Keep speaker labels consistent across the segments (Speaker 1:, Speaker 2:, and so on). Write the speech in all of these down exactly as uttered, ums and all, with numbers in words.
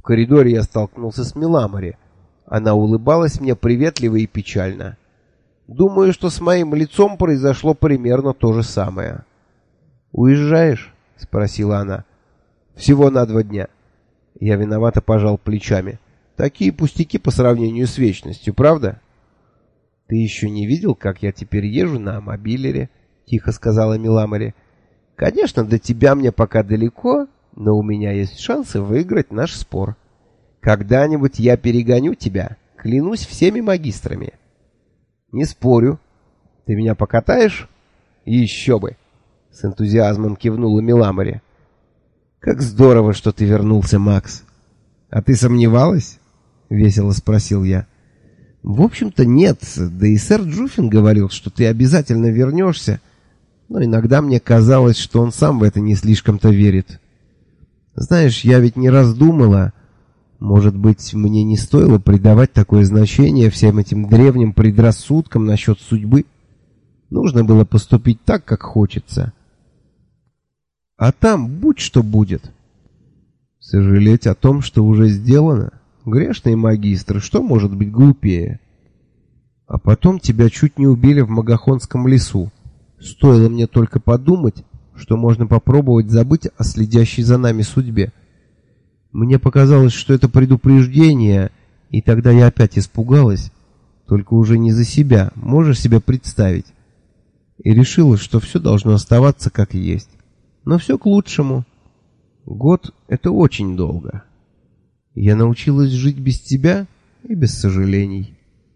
Speaker 1: В коридоре я столкнулся с Миламори. Она улыбалась мне приветливо и печально. Думаю, что с моим лицом произошло примерно то же самое. «Уезжаешь?» — спросила она. «Всего на два дня». Я виновато пожал плечами. «Такие пустяки по сравнению с вечностью, правда?» «Ты еще не видел, как я теперь езжу на мобилере?» — тихо сказала Миламори. «Конечно, до тебя мне пока далеко, но у меня есть шансы выиграть наш спор. Когда-нибудь я перегоню тебя, клянусь всеми магистрами». «Не спорю. Ты меня покатаешь?» «Еще бы!» — с энтузиазмом кивнула Миламори. «Как здорово, что ты вернулся, Макс!» «А ты сомневалась?» — весело спросил я. «В общем-то нет, да и сэр Джуффин говорил, что ты обязательно вернешься, но иногда мне казалось, что он сам в это не слишком-то верит. Знаешь, я ведь не раз думала, может быть, мне не стоило придавать такое значение всем этим древним предрассудкам насчет судьбы. Нужно было поступить так, как хочется. А там будь что будет. Сожалеть о том, что уже сделано? Грешные магистры, что может быть глупее? А потом тебя чуть не убили в Магахонском лесу. Стоило мне только подумать, что можно попробовать забыть о следящей за нами судьбе. Мне показалось, что это предупреждение, и тогда я опять испугалась, только уже не за себя, можешь себе представить. И решила, что все должно оставаться как есть. Но все к лучшему. Год — это очень долго. Я научилась жить без тебя и без сожалений.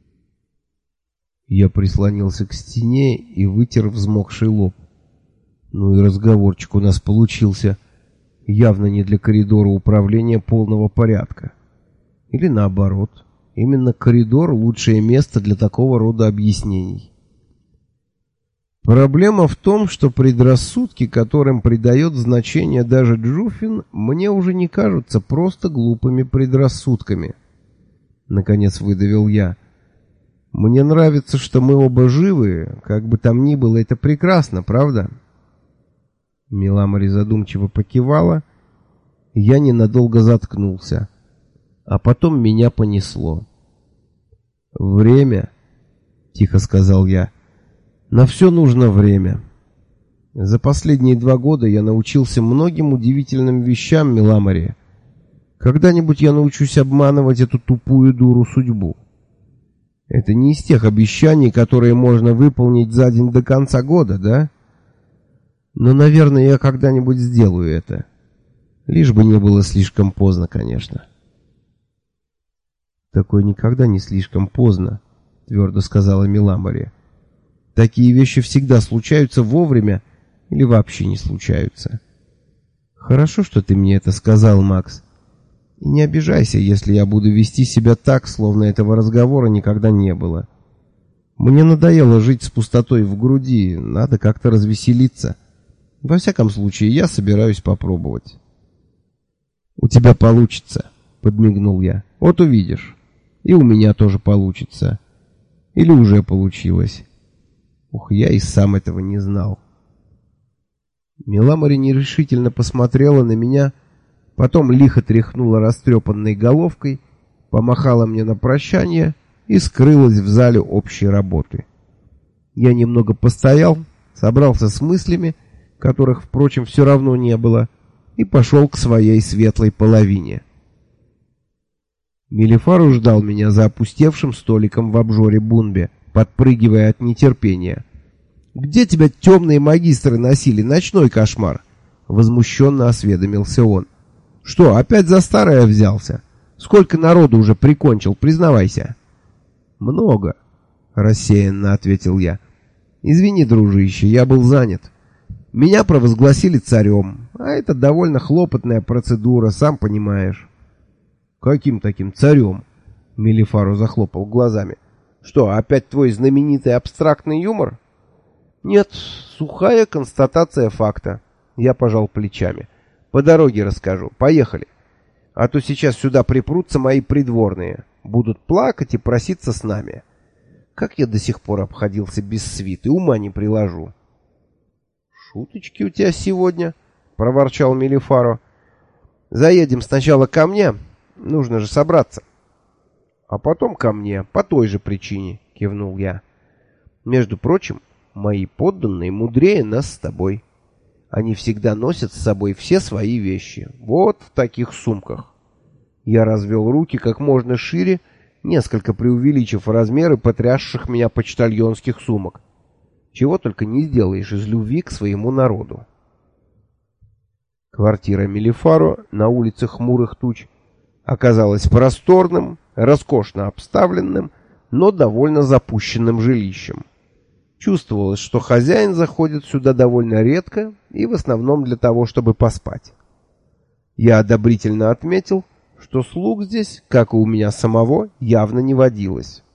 Speaker 1: Я прислонился к стене и вытер взмокший лоб. Ну и разговорчик у нас получился. Явно не для коридора управления полного порядка. Или наоборот. Именно коридор — лучшее место для такого рода объяснений. Проблема в том, что предрассудки, которым придает значение даже Джуффин, мне уже не кажутся просто глупыми предрассудками. Наконец выдавил я. Мне нравится, что мы оба живы, как бы там ни было, это прекрасно, правда? Миламори задумчиво покивала, я ненадолго заткнулся, а потом меня понесло. «Время», — тихо сказал я, — «на все нужно время. За последние два года я научился многим удивительным вещам, Миламори. Когда-нибудь я научусь обманывать эту тупую дуру судьбу. Это не из тех обещаний, которые можно выполнить за день до конца года, да? Но, наверное, я когда-нибудь сделаю это. Лишь бы не было слишком поздно, конечно». «Такое никогда не слишком поздно», — твердо сказала Миламори. «Такие вещи всегда случаются вовремя или вообще не случаются». «Хорошо, что ты мне это сказал, Макс. И не обижайся, если я буду вести себя так, словно этого разговора никогда не было. Мне надоело жить с пустотой в груди, надо как-то развеселиться. Во всяком случае, я собираюсь попробовать». «У тебя получится», — подмигнул я. «Вот увидишь. И у меня тоже получится. Или уже получилось». Ух, я и сам этого не знал. Миламори нерешительно посмотрела на меня, потом лихо тряхнула растрепанной головкой, помахала мне на прощание и скрылась в зале общей работы. Я немного постоял, собрался с мыслями, которых, впрочем, все равно не было, и пошел к своей светлой половине. Мелифару ждал меня за опустевшим столиком в обжоре Бунбе, подпрыгивая от нетерпения. «Где тебя темные магистры носили? Ночной кошмар!» Возмущенно осведомился он. «Что, опять за старое взялся? Сколько народу уже прикончил, признавайся?» «Много», — рассеянно ответил я. «Извини, дружище, я был занят. Меня провозгласили царем, а это довольно хлопотная процедура, сам понимаешь». «Каким таким царем?» — Мелифару захлопал глазами. «Что, опять твой знаменитый абстрактный юмор?» «Нет, сухая констатация факта». Я пожал плечами. «По дороге расскажу. Поехали. А то сейчас сюда припрутся мои придворные. Будут плакать и проситься с нами. Как я до сих пор обходился без свиты, ума не приложу». «Шуточки у тебя сегодня», — проворчал Мелифаро. «Заедем сначала ко мне, нужно же собраться. А потом ко мне, по той же причине, кивнул я. Между прочим, мои подданные мудрее нас с тобой. Они всегда носят с собой все свои вещи. Вот в таких сумках. Я развел руки как можно шире, несколько преувеличив размеры потрясших меня почтальонских сумок. Чего только не сделаешь из любви к своему народу. Квартира Мелифаро на улице Хмурых Туч оказалась просторным, роскошно обставленным, но довольно запущенным жилищем. Чувствовалось, что хозяин заходит сюда довольно редко и в основном для того, чтобы поспать. Я одобрительно отметил, что слуг здесь, как и у меня самого, явно не водилось.